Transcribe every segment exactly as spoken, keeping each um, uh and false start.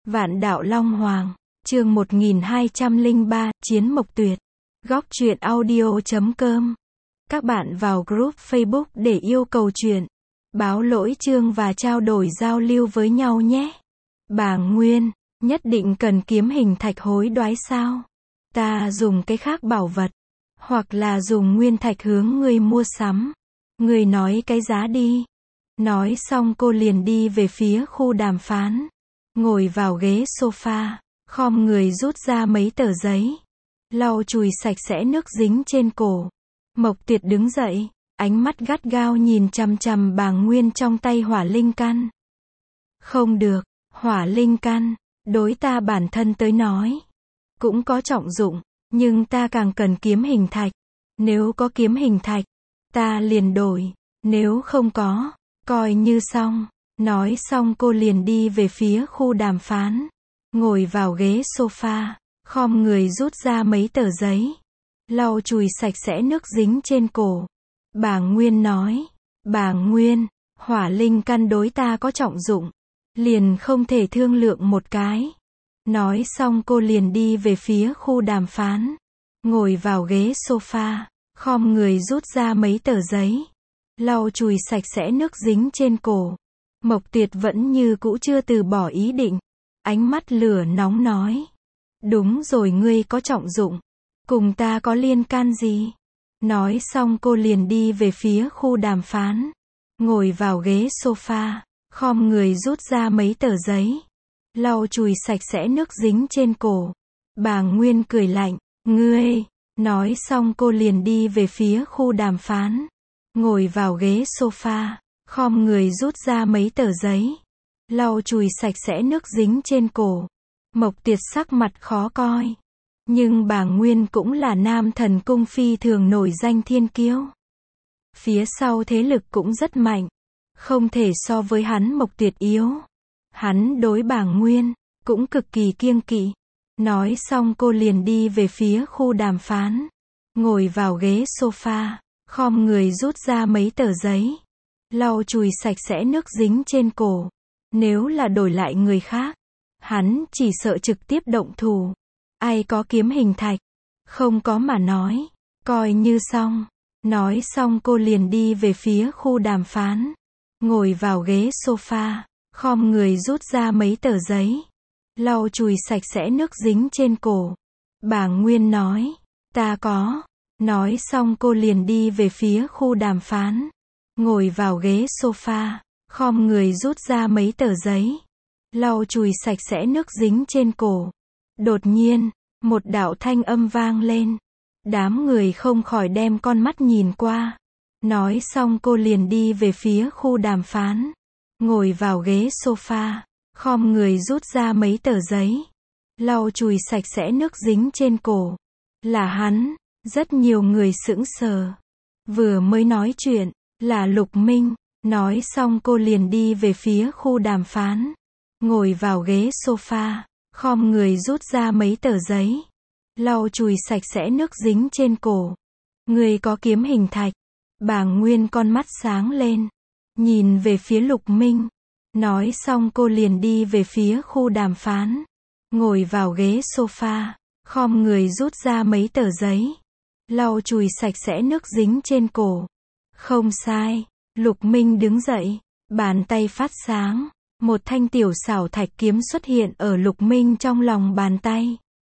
Vạn đạo Long Hoàng, chương một nghìn hai trăm lẻ ba, Chiến Mộc Tuyệt. Góc truyện audio chấm com. Các bạn vào group Facebook để yêu cầu truyện, báo lỗi chương và trao đổi giao lưu với nhau nhé. Bàng Nguyên, nhất định cần kiếm hình thạch hối đoái sao? Ta dùng cái khác bảo vật, hoặc là dùng nguyên thạch hướng ngươi mua sắm. Ngươi nói cái giá đi. Nói xong cô liền đi về phía khu đàm phán. Ngồi vào ghế sofa, khom người rút ra mấy tờ giấy, lau chùi sạch sẽ nước dính trên cổ. Mộc Tuyệt đứng dậy, ánh mắt gắt gao nhìn chằm chằm Bàng Nguyên trong tay hỏa linh căn. Không được, hỏa linh căn, đối ta bản thân tới nói, cũng có trọng dụng, nhưng ta càng cần kiếm hình thạch. Nếu có kiếm hình thạch, ta liền đổi, nếu không có, coi như xong. Nói xong cô liền đi về phía khu đàm phán. Ngồi vào ghế sofa, khom người rút ra mấy tờ giấy, lau chùi sạch sẽ nước dính trên cổ. Bàng Nguyên nói, Bàng Nguyên, hỏa linh căn đối ta có trọng dụng, liền không thể thương lượng một cái. Nói xong cô liền đi về phía khu đàm phán. Ngồi vào ghế sofa, khom người rút ra mấy tờ giấy, lau chùi sạch sẽ nước dính trên cổ. Mộc Tuyệt vẫn như cũ chưa từ bỏ ý định. Ánh mắt lửa nóng nói, đúng rồi, ngươi có trọng dụng, cùng ta có liên can gì? Nói xong cô liền đi về phía khu đàm phán. Ngồi vào ghế sofa, khom người rút ra mấy tờ giấy, lau chùi sạch sẽ nước dính trên cổ. Bàng Nguyên cười lạnh, ngươi. Nói xong cô liền đi về phía khu đàm phán. Ngồi vào ghế sofa, khom người rút ra mấy tờ giấy, lau chùi sạch sẽ nước dính trên cổ. Mộc Tuyệt sắc mặt khó coi. Nhưng Bàng Nguyên cũng là Nam Thần Cung phi thường nổi danh thiên kiêu. Phía sau thế lực cũng rất mạnh. Không thể so với hắn Mộc Tuyệt yếu. Hắn đối Bàng Nguyên cũng cực kỳ kiêng kỵ. Nói xong cô liền đi về phía khu đàm phán. Ngồi vào ghế sofa, khom người rút ra mấy tờ giấy, lau chùi sạch sẽ nước dính trên cổ. Nếu là đổi lại người khác, hắn chỉ sợ trực tiếp động thủ. Ai có kiếm hình thạch, không có mà nói, coi như xong. Nói xong cô liền đi về phía khu đàm phán. Ngồi vào ghế sofa, khom người rút ra mấy tờ giấy, lau chùi sạch sẽ nước dính trên cổ. Bàng Nguyên nói, ta có. Nói xong cô liền đi về phía khu đàm phán. Ngồi vào ghế sofa, khom người rút ra mấy tờ giấy, lau chùi sạch sẽ nước dính trên cổ. Đột nhiên, một đạo thanh âm vang lên. Đám người không khỏi đem con mắt nhìn qua. Nói xong cô liền đi về phía khu đàm phán. Ngồi vào ghế sofa, khom người rút ra mấy tờ giấy, lau chùi sạch sẽ nước dính trên cổ. Là hắn. Rất nhiều người sững sờ. Vừa mới nói chuyện, là Lục Minh. Nói xong cô liền đi về phía khu đàm phán. Ngồi vào ghế sofa, khom người rút ra mấy tờ giấy, lau chùi sạch sẽ nước dính trên cổ. Người có kiếm hình thạch. Bàng Nguyên con mắt sáng lên, nhìn về phía Lục Minh. Nói xong cô liền đi về phía khu đàm phán. Ngồi vào ghế sofa, khom người rút ra mấy tờ giấy, lau chùi sạch sẽ nước dính trên cổ. Không sai. Lục Minh đứng dậy, bàn tay phát sáng. Một thanh tiểu xảo thạch kiếm xuất hiện ở Lục Minh trong lòng bàn tay.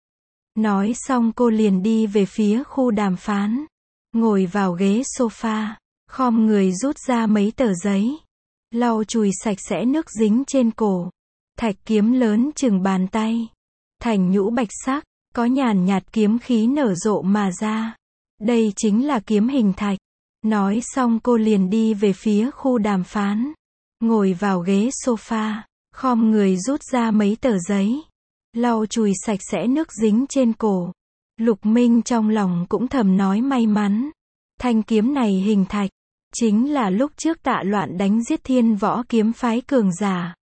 Nói xong cô liền đi về phía khu đàm phán. Ngồi vào ghế sofa, khom người rút ra mấy tờ giấy, lau chùi sạch sẽ nước dính trên cổ. Thạch kiếm lớn chừng bàn tay, thành nhũ bạch sắc, có nhàn nhạt kiếm khí nở rộ mà ra. Đây chính là kiếm hình thạch. Nói xong cô liền đi về phía khu đàm phán. Ngồi vào ghế sofa, khom người rút ra mấy tờ giấy, lau chùi sạch sẽ nước dính trên cổ. Lục Minh trong lòng cũng thầm nói may mắn. Thanh kiếm này hình thạch, chính là lúc trước Tạ Loạn đánh giết Thiên Võ kiếm phái cường giả.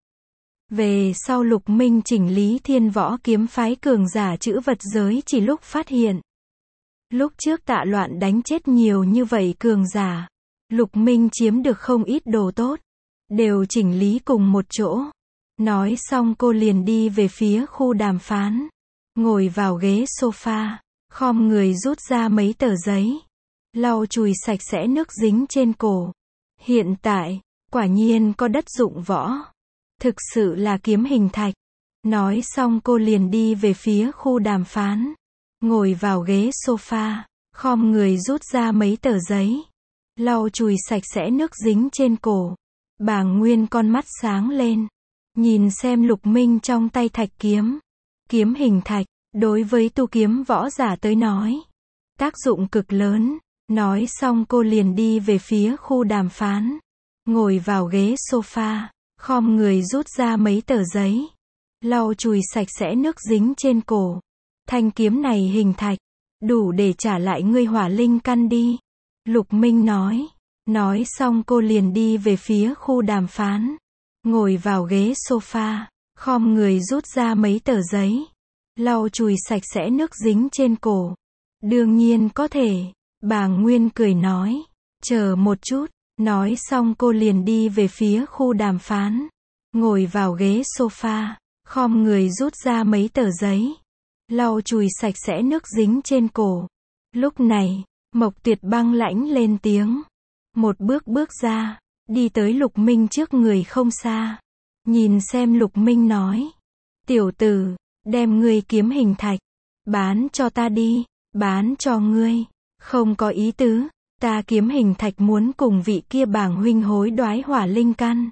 Về sau Lục Minh chỉnh lý Thiên Võ kiếm phái cường giả chữ vật giới chỉ lúc phát hiện. Lúc trước Tạ Loạn đánh chết nhiều như vậy cường giả, Lục Minh chiếm được không ít đồ tốt, đều chỉnh lý cùng một chỗ. Nói xong cô liền đi về phía khu đàm phán. Ngồi vào ghế sofa, khom người rút ra mấy tờ giấy. Lau chùi sạch sẽ nước dính trên cổ. Hiện tại, quả nhiên có đất dụng võ. Thực sự là kiếm hình thạch. Nói xong cô liền đi về phía khu đàm phán. Ngồi vào ghế sofa, khom người rút ra mấy tờ giấy. Lau chùi sạch sẽ nước dính trên cổ. Bàng Nguyên con mắt sáng lên. Nhìn xem Lục Minh trong tay thạch kiếm. Kiếm hình thạch, đối với tu kiếm võ giả tới nói. Tác dụng cực lớn. Nói xong cô liền đi về phía khu đàm phán. Ngồi vào ghế sofa, khom người rút ra mấy tờ giấy. Lau chùi sạch sẽ nước dính trên cổ. Thanh kiếm này hình thạch, đủ để trả lại ngươi hỏa linh căn đi. Lục Minh nói. Nói xong cô liền đi về phía khu đàm phán. Ngồi vào ghế sofa, khom người rút ra mấy tờ giấy. Lau chùi sạch sẽ nước dính trên cổ. Đương nhiên có thể. Bàng Nguyên cười nói. Chờ một chút. Nói xong cô liền đi về phía khu đàm phán. Ngồi vào ghế sofa, khom người rút ra mấy tờ giấy. Lau chùi sạch sẽ nước dính trên cổ. Lúc này, Mộc Tuyệt băng lãnh lên tiếng. Một bước bước ra, đi tới Lục Minh trước người không xa. Nhìn xem Lục Minh nói. Tiểu tử, đem ngươi kiếm hình thạch. Bán cho ta đi, bán cho ngươi. Không có ý tứ, ta kiếm hình thạch muốn cùng vị kia Bàng huynh hối đoái hỏa linh căn.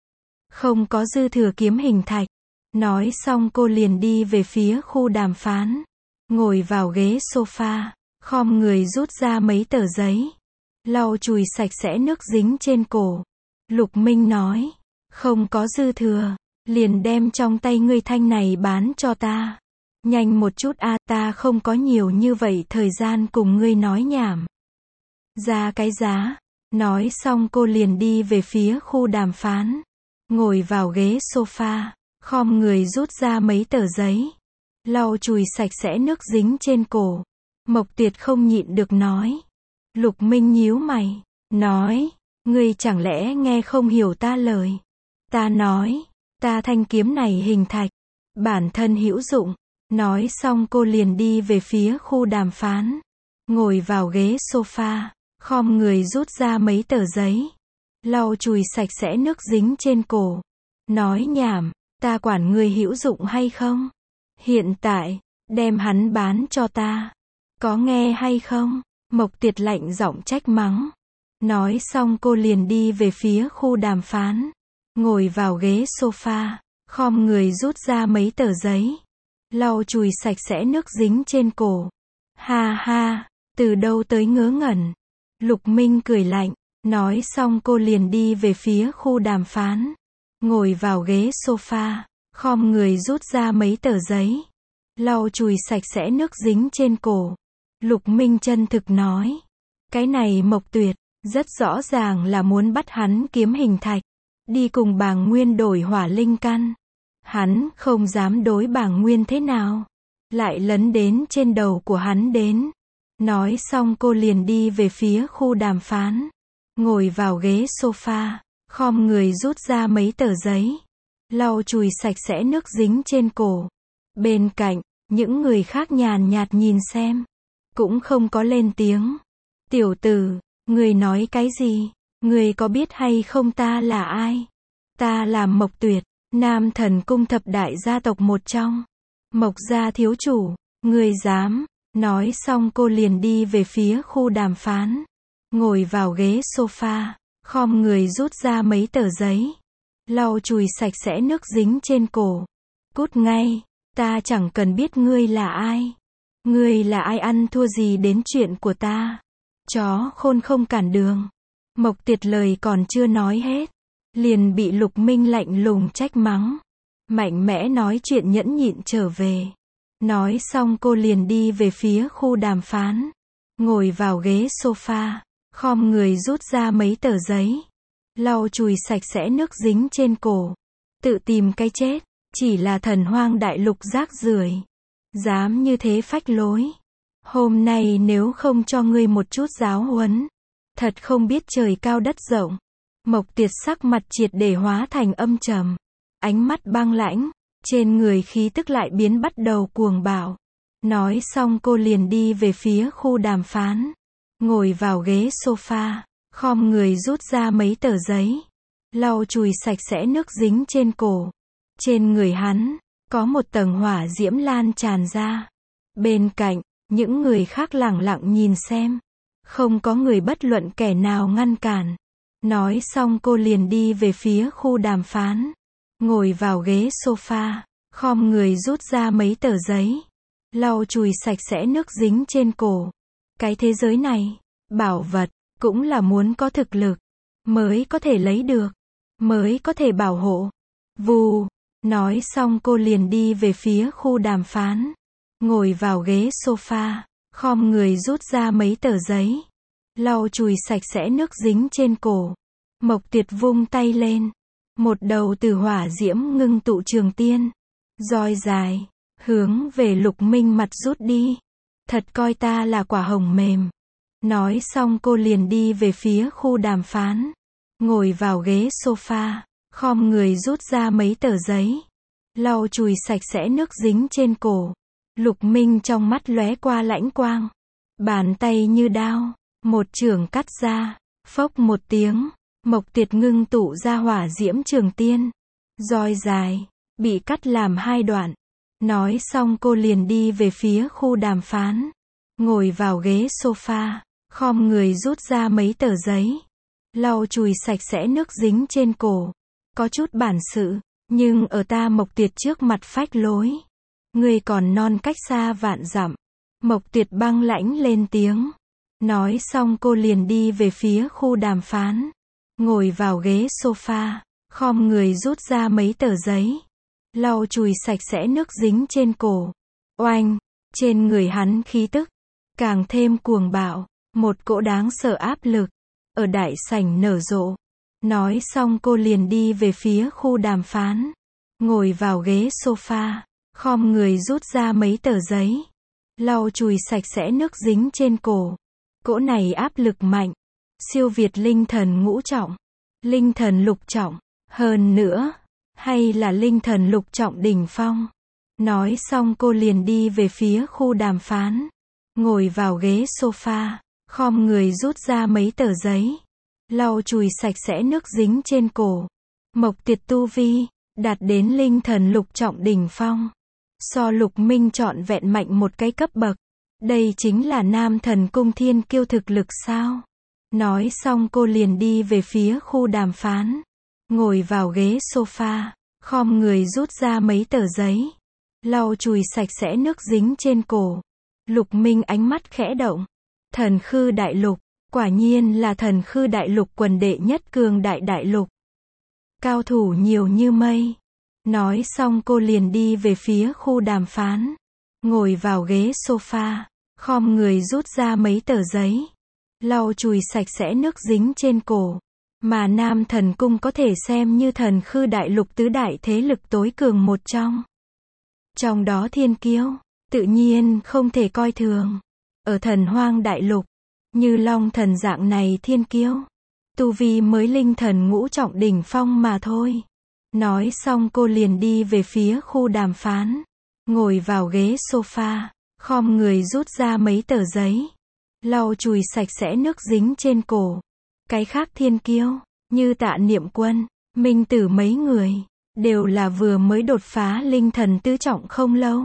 Không có dư thừa kiếm hình thạch. Nói xong cô liền đi về phía khu đàm phán. Ngồi vào ghế sofa, khom người rút ra mấy tờ giấy. Lau chùi sạch sẽ nước dính trên cổ. Lục Minh nói. Không có dư thừa, liền đem trong tay ngươi thanh này bán cho ta. Nhanh một chút a, ta không có nhiều như vậy thời gian cùng ngươi nói nhảm. Ra cái giá. Nói xong cô liền đi về phía khu đàm phán. Ngồi vào ghế sofa, khom người rút ra mấy tờ giấy. Lau chùi sạch sẽ nước dính trên cổ. Mộc Tuyệt không nhịn được nói. Lục Minh nhíu mày. Nói. Ngươi chẳng lẽ nghe không hiểu ta lời. Ta nói. Ta thanh kiếm này hình thạch. Bản thân hữu dụng. Nói xong cô liền đi về phía khu đàm phán. Ngồi vào ghế sofa, khom người rút ra mấy tờ giấy. Lau chùi sạch sẽ nước dính trên cổ. Nói nhảm, ta quản ngươi hữu dụng hay không? Hiện tại, đem hắn bán cho ta. Có nghe hay không? Mộc Tuyệt lạnh giọng trách mắng. Nói xong cô liền đi về phía khu đàm phán. Ngồi vào ghế sofa, khom người rút ra mấy tờ giấy. Lau chùi sạch sẽ nước dính trên cổ. Ha ha, từ đâu tới ngớ ngẩn. Lục Minh cười lạnh. Nói xong cô liền đi về phía khu đàm phán. Ngồi vào ghế sofa, khom người rút ra mấy tờ giấy. Lau chùi sạch sẽ nước dính trên cổ. Lục Minh chân thực nói. Cái này Mộc Tuyệt, rất rõ ràng là muốn bắt hắn kiếm hình thạch. Đi cùng Bàng Nguyên đổi hỏa linh căn. Hắn không dám đối Bàng Nguyên thế nào. Lại lấn đến trên đầu của hắn đến. Nói xong cô liền đi về phía khu đàm phán. Ngồi vào ghế sofa, khom người rút ra mấy tờ giấy. Lau chùi sạch sẽ nước dính trên cổ. Bên cạnh, những người khác nhàn nhạt nhìn xem. Cũng không có lên tiếng. Tiểu tử, người nói cái gì? Người có biết hay không ta là ai? Ta là Mộc Tuyệt, Nam Thần Cung thập đại gia tộc một trong. Mộc gia thiếu chủ, người dám. Nói xong cô liền đi về phía khu đàm phán. Ngồi vào ghế sofa, khom người rút ra mấy tờ giấy. Lau chùi sạch sẽ nước dính trên cổ. Cút ngay, ta chẳng cần biết ngươi là ai. Ngươi là ai ăn thua gì đến chuyện của ta. Chó khôn không cản đường. Mộc Tuyệt lời còn chưa nói hết. Liền bị Lục Minh lạnh lùng trách mắng. Mạnh mẽ nói chuyện nhẫn nhịn trở về. Nói xong cô liền đi về phía khu đàm phán. Ngồi vào ghế sofa, khom người rút ra mấy tờ giấy. Lau chùi sạch sẽ nước dính trên cổ. Tự tìm cái chết. Chỉ là thần hoang đại lục rác rưởi. Dám như thế phách lối. Hôm nay nếu không cho ngươi một chút giáo huấn. Thật không biết trời cao đất rộng. Mộc Tuyệt sắc mặt triệt để hóa thành âm trầm. ánh mắt băng lãnh, trên người khí tức lại biến bắt đầu cuồng bạo. Nói xong cô liền đi về phía khu đàm phán, ngồi vào ghế sofa, khom người rút ra mấy tờ giấy, lau chùi sạch sẽ nước dính trên cổ. Trên người hắn, có một tầng hỏa diễm lan tràn ra. Bên cạnh, những người khác lẳng lặng nhìn xem. Không có người bất luận kẻ nào ngăn cản. Nói xong cô liền đi về phía khu đàm phán, ngồi vào ghế sofa, khom người rút ra mấy tờ giấy, lau chùi sạch sẽ nước dính trên cổ. Cái thế giới này, bảo vật, cũng là muốn có thực lực, mới có thể lấy được, mới có thể bảo hộ. Vù, nói xong cô liền đi về phía khu đàm phán, ngồi vào ghế sofa, khom người rút ra mấy tờ giấy, lau chùi sạch sẽ nước dính trên cổ. Mộc Tuyệt vung tay lên, một đầu từ hỏa diễm ngưng tụ trường tiên, roi dài, hướng về Lục Minh mặt rút đi. Thật coi ta là quả hồng mềm. Nói xong cô liền đi về phía khu đàm phán, ngồi vào ghế sofa, khom người rút ra mấy tờ giấy, lau chùi sạch sẽ nước dính trên cổ. Lục Minh trong mắt lóe qua lãnh quang, bàn tay như đao, một chưởng cắt ra, phốc một tiếng, Mộc Tuyệt ngưng tụ ra hỏa diễm trường tiên, roi dài, bị cắt làm hai đoạn. Nói xong cô liền đi về phía khu đàm phán, ngồi vào ghế sofa, khom người rút ra mấy tờ giấy, lau chùi sạch sẽ nước dính trên cổ. Có chút bản sự, nhưng ở ta Mộc Tuyệt trước mặt phách lối, ngươi còn non cách xa vạn dặm. Mộc Tuyệt băng lãnh lên tiếng. Nói xong cô liền đi về phía khu đàm phán, ngồi vào ghế sofa, khom người rút ra mấy tờ giấy, lau chùi sạch sẽ nước dính trên cổ. Oanh, trên người hắn khí tức càng thêm cuồng bạo, một cỗ đáng sợ áp lực ở đại sảnh nở rộ. Nói xong cô liền đi về phía khu đàm phán, ngồi vào ghế sofa, khom người rút ra mấy tờ giấy, lau chùi sạch sẽ nước dính trên cổ. Cỗ này áp lực mạnh, siêu việt linh thần ngũ trọng, linh thần lục trọng, hơn nữa, hay là linh thần lục trọng đỉnh phong. Nói xong cô liền đi về phía khu đàm phán, ngồi vào ghế sofa, khom người rút ra mấy tờ giấy, lau chùi sạch sẽ nước dính trên cổ. Mộc Tuyệt tu vi đạt đến linh thần lục trọng đỉnh phong, so Lục Minh trọn vẹn mạnh một cái cấp bậc. Đây chính là Nam Thần Cung thiên kiêu thực lực sao? Nói xong cô liền đi về phía khu đàm phán, ngồi vào ghế sofa, khom người rút ra mấy tờ giấy, lau chùi sạch sẽ nước dính trên cổ. Lục Minh ánh mắt khẽ động. Thần Khư Đại Lục, quả nhiên là Thần Khư Đại Lục quần đệ nhất cường đại đại lục. Cao thủ nhiều như mây. Nói xong cô liền đi về phía khu đàm phán, ngồi vào ghế sofa, khom người rút ra mấy tờ giấy, lau chùi sạch sẽ nước dính trên cổ. Mà Nam Thần Cung có thể xem như Thần Khư Đại Lục tứ đại thế lực tối cường một trong. Trong đó thiên kiêu, tự nhiên không thể coi thường. Ở Thần Hoang Đại Lục, như Long Thần dạng này thiên kiêu, tu vi mới linh thần ngũ trọng đỉnh phong mà thôi. Nói xong cô liền đi về phía khu đàm phán, ngồi vào ghế sofa, khom người rút ra mấy tờ giấy, lau chùi sạch sẽ nước dính trên cổ. Cái khác thiên kiêu, như Tạ Niệm Quân, Minh Tử mấy người, đều là vừa mới đột phá linh thần tứ trọng không lâu.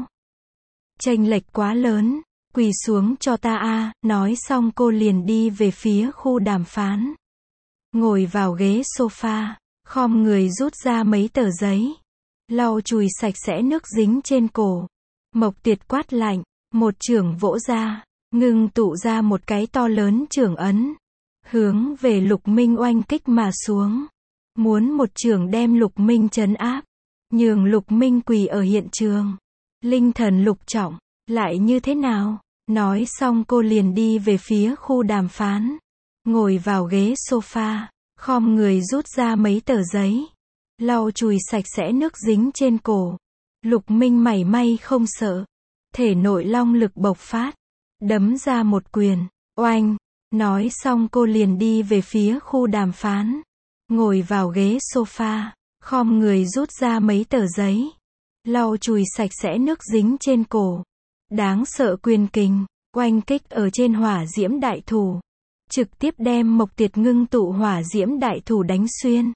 Chênh lệch quá lớn, quỳ xuống cho ta a. Nói xong cô liền đi về phía khu đàm phán, ngồi vào ghế sofa, khom người rút ra mấy tờ giấy, lau chùi sạch sẽ nước dính trên cổ. Mộc Tuyệt quát lạnh, một chưởng vỗ ra, ngưng tụ ra một cái to lớn chưởng ấn, hướng về Lục Minh oanh kích mà xuống. Muốn một chưởng đem Lục Minh trấn áp, nhường Lục Minh quỳ ở hiện trường. Linh thần lục trọng, lại như thế nào? Nói xong cô liền đi về phía khu đàm phán, ngồi vào ghế sofa, khom người rút ra mấy tờ giấy, lau chùi sạch sẽ nước dính trên cổ. Lục Minh mảy may không sợ, thể nội long lực bộc phát, đấm ra một quyền, oanh. Nói xong cô liền đi về phía khu đàm phán, ngồi vào ghế sofa, khom người rút ra mấy tờ giấy, lau chùi sạch sẽ nước dính trên cổ. Đáng sợ quyền kình, oanh kích ở trên hỏa diễm đại thủ, trực tiếp đem Mộc Tiệt ngưng tụ hỏa diễm đại thủ đánh xuyên.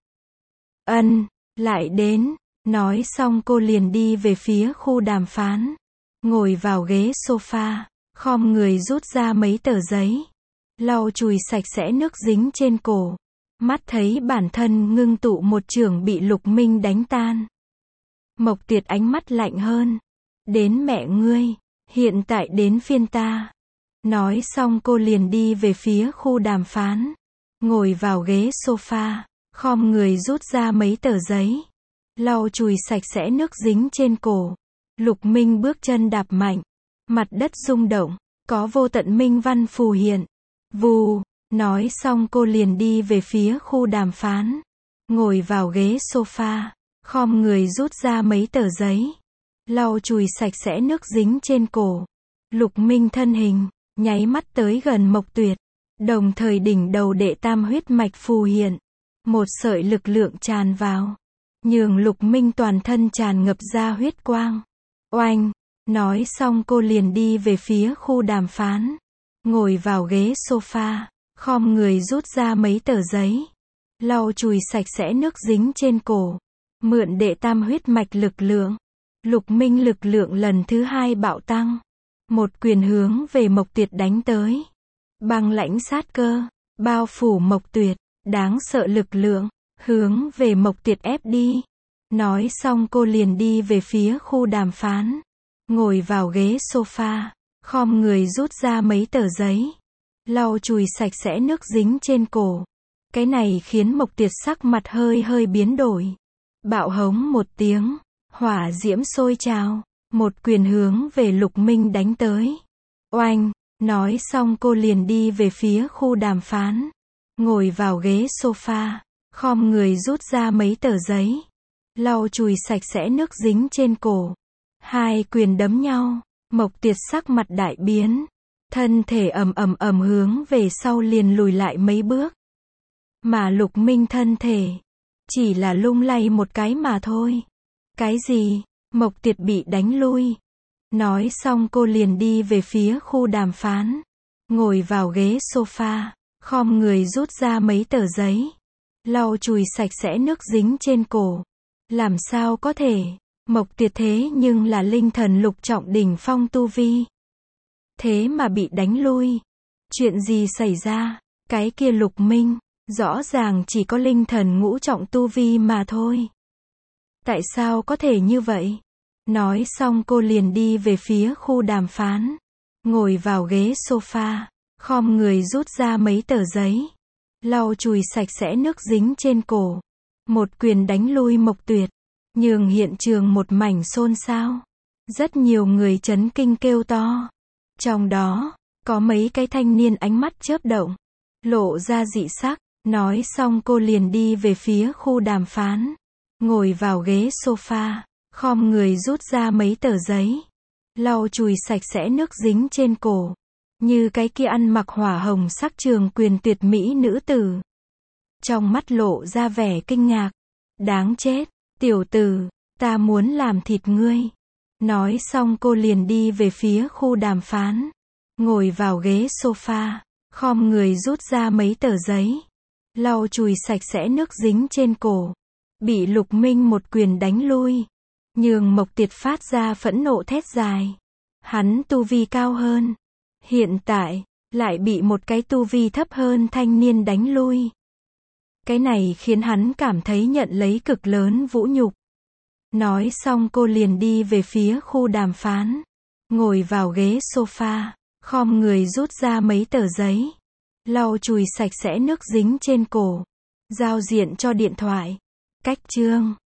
Ân, lại đến, nói xong cô liền đi về phía khu đàm phán, ngồi vào ghế sofa, khom người rút ra mấy tờ giấy, lau chùi sạch sẽ nước dính trên cổ. Mắt thấy bản thân ngưng tụ một chưởng bị Lục Minh đánh tan. Mộc Tiệt ánh mắt lạnh hơn. Đến mẹ ngươi, hiện tại đến phiên ta. Nói xong cô liền đi về phía khu đàm phán, ngồi vào ghế sofa, khom người rút ra mấy tờ giấy, lau chùi sạch sẽ nước dính trên cổ. Lục Minh bước chân đạp mạnh, mặt đất rung động, có vô tận minh văn phù hiện. Vù, nói xong cô liền đi về phía khu đàm phán, ngồi vào ghế sofa, khom người rút ra mấy tờ giấy, lau chùi sạch sẽ nước dính trên cổ. Lục Minh thân hình nháy mắt tới gần Mộc Tuyệt, đồng thời đỉnh đầu đệ tam huyết mạch phù hiện, một sợi lực lượng tràn vào, nhường Lục Minh toàn thân tràn ngập ra huyết quang. Oanh, nói xong cô liền đi về phía khu đàm phán, ngồi vào ghế sofa, khom người rút ra mấy tờ giấy, lau chùi sạch sẽ nước dính trên cổ. Mượn đệ tam huyết mạch lực lượng, Lục Minh lực lượng lần thứ hai bạo tăng, một quyền hướng về Mộc Tuyệt đánh tới. Băng lãnh sát cơ bao phủ Mộc Tuyệt, đáng sợ lực lượng hướng về Mộc Tuyệt ép đi. Nói xong cô liền đi về phía khu đàm phán, ngồi vào ghế sofa, khom người rút ra mấy tờ giấy, lau chùi sạch sẽ nước dính trên cổ. Cái này khiến Mộc Tuyệt sắc mặt hơi hơi biến đổi. Bạo hống một tiếng, hỏa diễm sôi trào, một quyền hướng về Lục Minh đánh tới. Oanh, nói xong cô liền đi về phía khu đàm phán, ngồi vào ghế sofa, khom người rút ra mấy tờ giấy, lau chùi sạch sẽ nước dính trên cổ. Hai quyền đấm nhau, Mộc Tuyệt sắc mặt đại biến, thân thể ầm ầm ầm hướng về sau liền lùi lại mấy bước. Mà Lục Minh thân thể chỉ là lung lay một cái mà thôi. Cái gì? Mộc Tuyệt bị đánh lui. Nói xong cô liền đi về phía khu đàm phán, ngồi vào ghế sofa, khom người rút ra mấy tờ giấy, lau chùi sạch sẽ nước dính trên cổ. Làm sao có thể? Mộc Tuyệt thế nhưng là linh thần lục trọng đỉnh phong tu vi, thế mà bị đánh lui. Chuyện gì xảy ra? Cái kia Lục Minh rõ ràng chỉ có linh thần ngũ trọng tu vi mà thôi. Tại sao có thể như vậy? Nói xong cô liền đi về phía khu đàm phán, ngồi vào ghế sofa, khom người rút ra mấy tờ giấy, lau chùi sạch sẽ nước dính trên cổ. Một quyền đánh lui Mộc Tuyệt, nhường hiện trường một mảnh xôn xao. Rất nhiều người chấn kinh kêu to. Trong đó, có mấy cái thanh niên ánh mắt chớp động, lộ ra dị sắc. Nói xong cô liền đi về phía khu đàm phán, ngồi vào ghế sofa, khom người rút ra mấy tờ giấy, lau chùi sạch sẽ nước dính trên cổ. Như cái kia ăn mặc hỏa hồng sắc trường quyền tuyệt mỹ nữ tử, trong mắt lộ ra vẻ kinh ngạc. Đáng chết, tiểu tử, ta muốn làm thịt ngươi. Nói xong cô liền đi về phía khu đàm phán, ngồi vào ghế sofa, khom người rút ra mấy tờ giấy, lau chùi sạch sẽ nước dính trên cổ. Bị Lục Minh một quyền đánh lui, nhường Mộc Tuyệt phát ra phẫn nộ thét dài. Hắn tu vi cao hơn, hiện tại lại bị một cái tu vi thấp hơn thanh niên đánh lui. Cái này khiến hắn cảm thấy nhận lấy cực lớn vũ nhục. Nói xong cô liền đi về phía khu đàm phán, ngồi vào ghế sofa, khom người rút ra mấy tờ giấy, lau chùi sạch sẽ nước dính trên cổ. Giao diện cho điện thoại. Cách chương